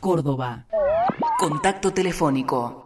Córdoba. Contacto telefónico.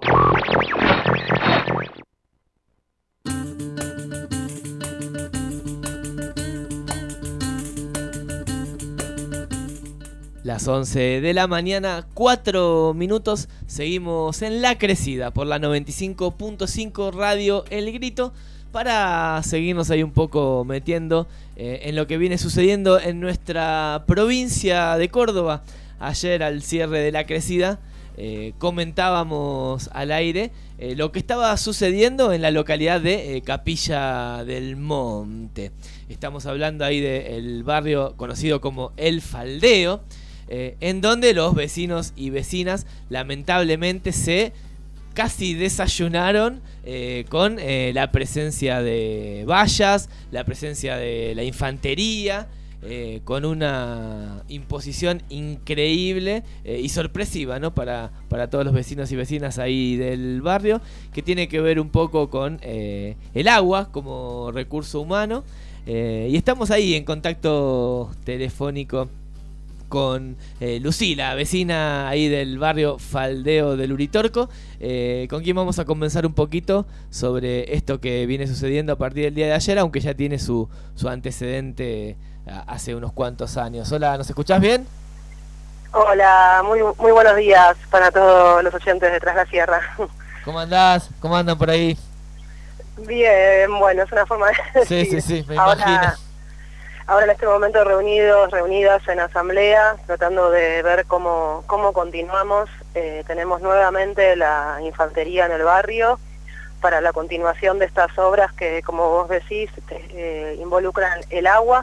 Las 11 de la mañana, 4 minutos, seguimos en La Crecida por la 95.5 Radio El Grito para seguirnos ahí un poco metiendo en lo que viene sucediendo en nuestra provincia de Córdoba. Ayer al cierre de La Crecida comentábamos al aire lo que estaba sucediendo en la localidad de Capilla del Monte. Estamos hablando ahí del barrio conocido como El Faldeo, en donde los vecinos y vecinas lamentablemente se casi desayunaron con la presencia de vallas, la presencia de la infantería, con una imposición increíble y sorpresiva, ¿no? para todos los vecinos y vecinas ahí del barrio, que tiene que ver un poco con el agua como recurso humano. Y estamos ahí en contacto telefónico con Lucila, vecina ahí del barrio Faldeo del Uritorco, con quien vamos a conversar un poquito sobre esto que viene sucediendo a partir del día de ayer, aunque ya tiene su antecedente hace unos cuantos años. Hola, ¿nos escuchás bien? Hola, muy buenos días para todos los oyentes de Tras la Sierra. ¿Cómo andás? ¿Cómo andan por ahí? Bien, bueno, es una forma de decir. Sí, me imagino. Ahora en este momento reunidas en asamblea, tratando de ver cómo continuamos. Tenemos nuevamente la infantería en el barrio para la continuación de estas obras que, como vos decís, involucran el agua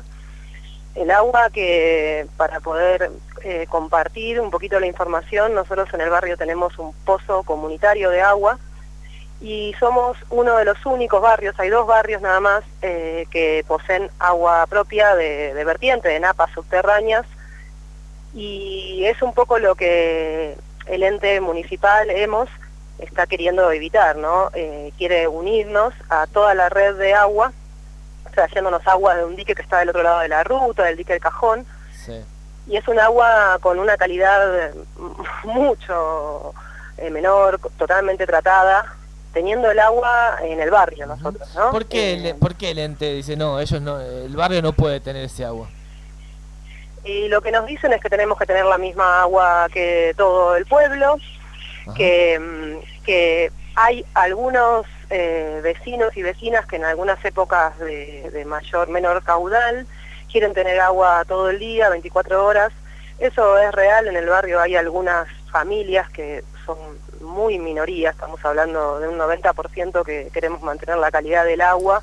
que para poder compartir un poquito la información, nosotros en el barrio tenemos un pozo comunitario de agua y somos uno de los únicos barrios, hay 2 barrios nada más que poseen agua propia de vertiente, de napas subterráneas, y es un poco lo que el ente municipal, está queriendo evitar, ¿no? Quiere unirnos a toda la red de agua, trayéndonos agua de un dique que está del otro lado de la ruta, del dique del Cajón, sí. Y es un agua con una calidad mucho menor, totalmente tratada, teniendo el agua en el barrio nosotros, ¿no? ¿Por qué el ente dice no, el barrio no puede tener ese agua? Y lo que nos dicen es que tenemos que tener la misma agua que todo el pueblo, que hay algunos vecinos y vecinas que en algunas épocas de menor caudal quieren tener agua todo el día, 24 horas. Eso es real, en el barrio hay algunas familias que son muy minoría, estamos hablando de un 90% que queremos mantener la calidad del agua,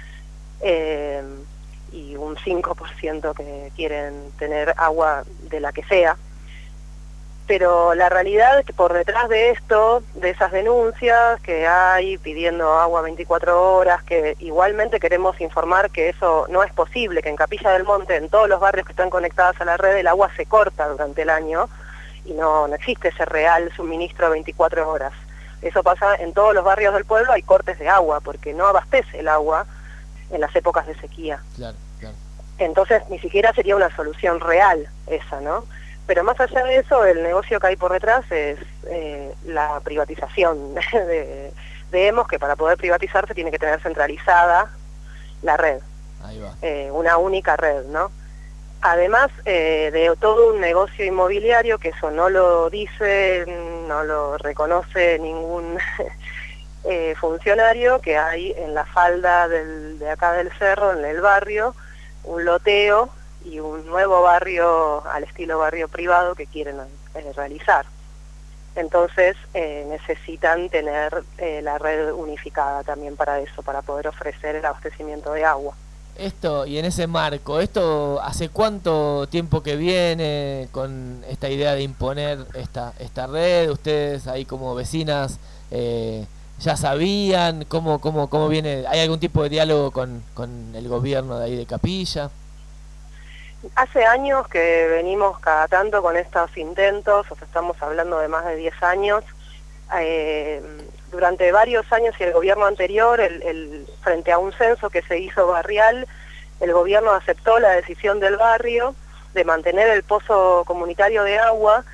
y un 5% que quieren tener agua de la que sea. Pero la realidad es que por detrás de esto, de esas denuncias que hay pidiendo agua 24 horas, que igualmente queremos informar que eso no es posible, que en Capilla del Monte, en todos los barrios que están conectados a la red, el agua se corta durante el año y no existe ese real suministro 24 horas. Eso pasa en todos los barrios del pueblo, hay cortes de agua porque no abastece el agua en las épocas de sequía. Claro. Entonces ni siquiera sería una solución real esa, ¿no? Pero más allá de eso, el negocio que hay por detrás es la privatización de EMOS, que para poder privatizarse tiene que tener centralizada la red. Ahí va. Una única red, ¿no? Además de todo un negocio inmobiliario, que eso no lo dice, no lo reconoce ningún funcionario, que hay en la falda de acá del cerro, en el barrio, un loteo y un nuevo barrio al estilo barrio privado que quieren realizar. Entonces necesitan tener la red unificada también para eso, para poder ofrecer el abastecimiento de agua. Esto, y en ese marco, ¿esto hace cuánto tiempo que viene con esta idea de imponer esta red? ¿Ustedes ahí como vecinas ya sabían cómo viene? ¿Hay algún tipo de diálogo con el gobierno de ahí de Capilla? Hace años que venimos cada tanto con estos intentos, o sea, estamos hablando de más de 10 años. Durante varios años y el gobierno anterior, frente a un censo que se hizo barrial, el gobierno aceptó la decisión del barrio de mantener el pozo comunitario de agua,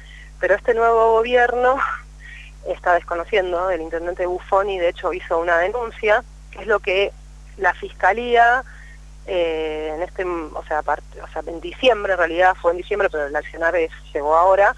pero este nuevo gobierno está desconociendo, el intendente Buffoni de hecho hizo una denuncia, que es lo que la Fiscalía, en diciembre, en realidad fue en diciembre, pero el accionar llegó ahora,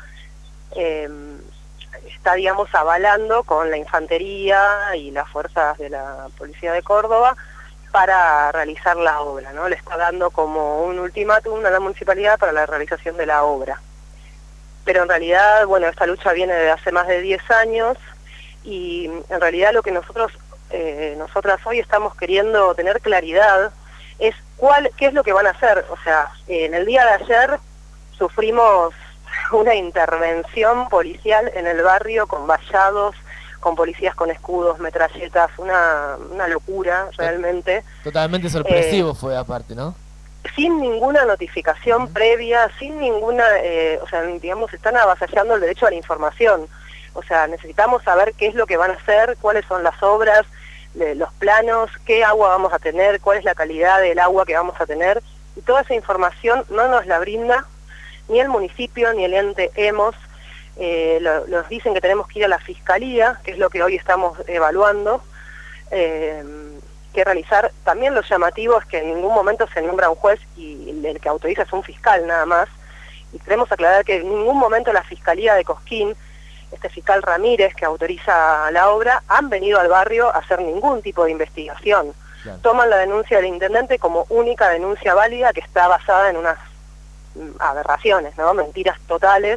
está, digamos, avalando con la infantería y las fuerzas de la Policía de Córdoba para realizar la obra, ¿no? Le está dando como un ultimátum a la municipalidad para la realización de la obra. Pero en realidad, bueno, esta lucha viene de hace más de 10 años y en realidad lo que nosotras hoy estamos queriendo tener claridad es qué es lo que van a hacer. O sea, en el día de ayer sufrimos una intervención policial en el barrio con vallados, con policías con escudos, metralletas, una locura realmente. Totalmente sorpresivo fue aparte, ¿no? Sin ninguna notificación previa, sin ninguna, digamos, están avasallando el derecho a la información. O sea, necesitamos saber qué es lo que van a hacer, cuáles son las obras, los planos, qué agua vamos a tener, cuál es la calidad del agua que vamos a tener. Y toda esa información no nos la brinda ni el municipio ni el ente EMOS. Nos dicen que tenemos que ir a la Fiscalía, que es lo que hoy estamos evaluando, que realizar. También lo llamativo es que en ningún momento se nombra un juez y el que autoriza es un fiscal nada más. Y queremos aclarar que en ningún momento la Fiscalía de Cosquín, este fiscal Ramírez que autoriza la obra, han venido al barrio a hacer ningún tipo de investigación. Claro. Toman la denuncia del intendente como única denuncia válida que está basada en unas aberraciones, ¿no? Mentiras totales.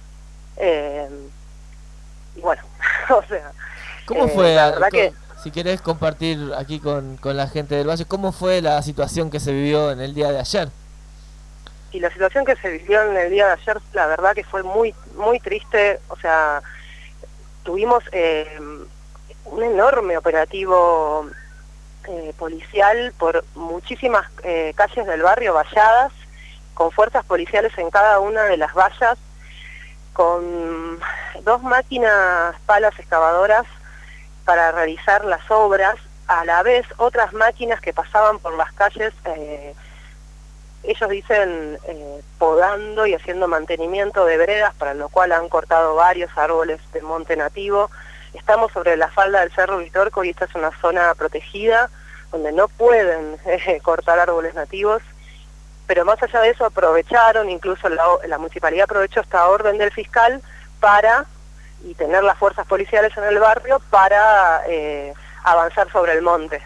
Y bueno, o sea... ¿Cómo fue? La verdad que... Si querés compartir aquí con la gente del Valle, ¿cómo fue la situación que se vivió en el día de ayer? Y la situación que se vivió en el día de ayer, la verdad que fue muy muy triste. O sea, tuvimos un enorme operativo policial por muchísimas calles del barrio valladas, con fuerzas policiales en cada una de las vallas, con 2 máquinas palas excavadoras para realizar las obras, a la vez otras máquinas que pasaban por las calles, ellos dicen podando y haciendo mantenimiento de veredas, para lo cual han cortado varios árboles de monte nativo. Estamos sobre la falda del Cerro Vitorco y esta es una zona protegida donde no pueden cortar árboles nativos, pero más allá de eso aprovecharon, incluso la municipalidad aprovechó esta orden del fiscal y tener las fuerzas policiales en el barrio para avanzar sobre el monte.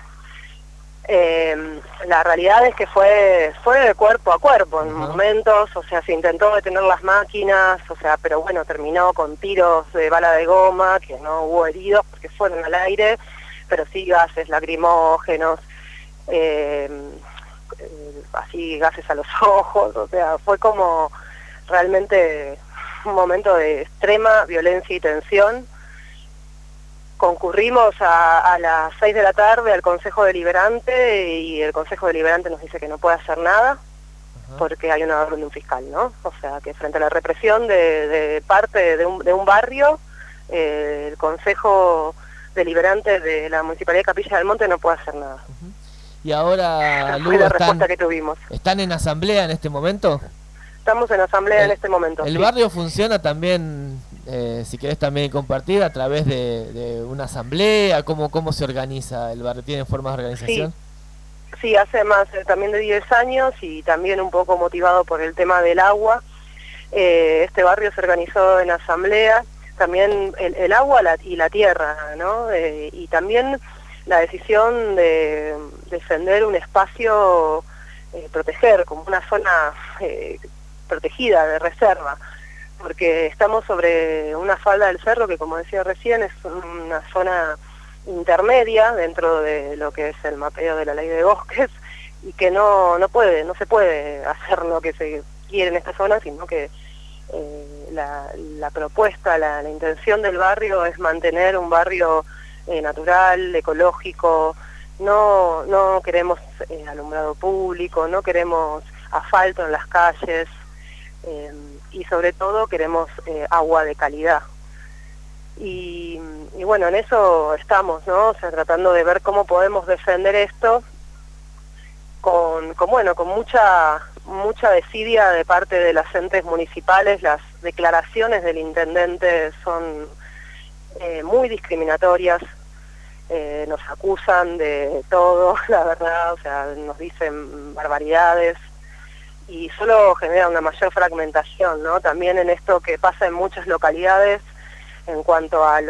La realidad es que fue de cuerpo a cuerpo en momentos, o sea, se intentó detener las máquinas, o sea, pero bueno, terminó con tiros de bala de goma, que no hubo heridos porque fueron al aire, pero sí gases lacrimógenos, así gases a los ojos, o sea, fue como realmente un momento de extrema violencia y tensión. Concurrimos a las 6 de la tarde al Consejo Deliberante y el Consejo Deliberante nos dice que no puede hacer nada porque hay una orden de un fiscal, ¿no? O sea, que frente a la represión de parte de un barrio, el Consejo Deliberante de la Municipalidad de Capilla del Monte no puede hacer nada. Y ahora, Lugo, fue la respuesta que tuvimos. ¿Están en asamblea en este momento? Estamos en asamblea en este momento. ¿El barrio funciona también, si querés también compartir, a través de una asamblea? ¿Cómo se organiza el barrio? ¿Tienen formas de organización? Sí, hace más también de 10 años y también un poco motivado por el tema del agua. Este barrio se organizó en asamblea, también el agua y la tierra, ¿no? Y también la decisión de defender un espacio, proteger como una zona protegida, de reserva, porque estamos sobre una falda del cerro que, como decía recién, es una zona intermedia dentro de lo que es el mapeo de la ley de bosques y que no se puede hacer lo que se quiere en esta zona, sino que la propuesta, la intención del barrio es mantener un barrio natural, ecológico. No queremos alumbrado público, no queremos asfalto en las calles, y sobre todo queremos agua de calidad. Y bueno, en eso estamos, ¿no? O sea, tratando de ver cómo podemos defender esto con mucha desidia de parte de las entes municipales, las declaraciones del intendente son muy discriminatorias. Nos acusan de todo, la verdad, o sea, nos dicen barbaridades y solo genera una mayor fragmentación, ¿no? También en esto que pasa en muchas localidades en cuanto a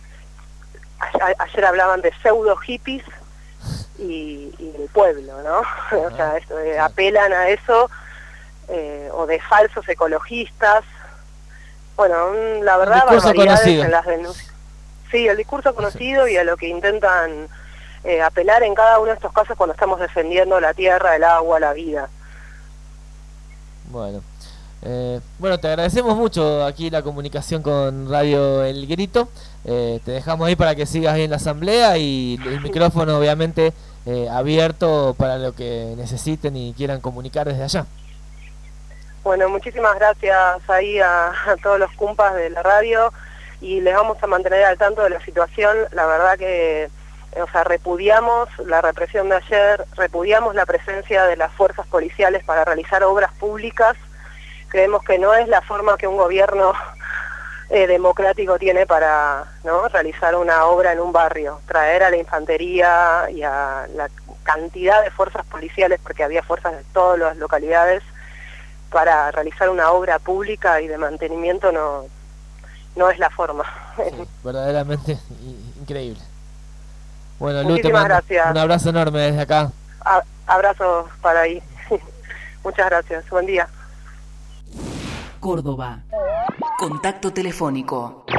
ayer hablaban de pseudo hippies y el pueblo, ¿no? O sea, apelan a eso, o de falsos ecologistas. Bueno, la verdad, barbaridades conocido en las denuncias. Sí, el discurso conocido y a lo que intentan apelar en cada uno de estos casos cuando estamos defendiendo la tierra, el agua, la vida. Bueno, te agradecemos mucho aquí la comunicación con Radio El Grito. Te dejamos ahí para que sigas ahí en la asamblea y el micrófono obviamente abierto para lo que necesiten y quieran comunicar desde allá. Bueno, muchísimas gracias ahí a todos los cumpas de la radio y les vamos a mantener al tanto de la situación. La verdad que, repudiamos la represión de ayer, repudiamos la presencia de las fuerzas policiales para realizar obras públicas. Creemos que no es la forma que un gobierno democrático tiene para, ¿no?, realizar una obra en un barrio, traer a la infantería y a la cantidad de fuerzas policiales, porque había fuerzas de todas las localidades, para realizar una obra pública y de mantenimiento no es la forma. Sí, verdaderamente increíble. Bueno, Lu, muchísimas gracias. Un abrazo enorme desde acá. Abrazos para ahí. Muchas gracias. Buen día. Córdoba. Contacto telefónico.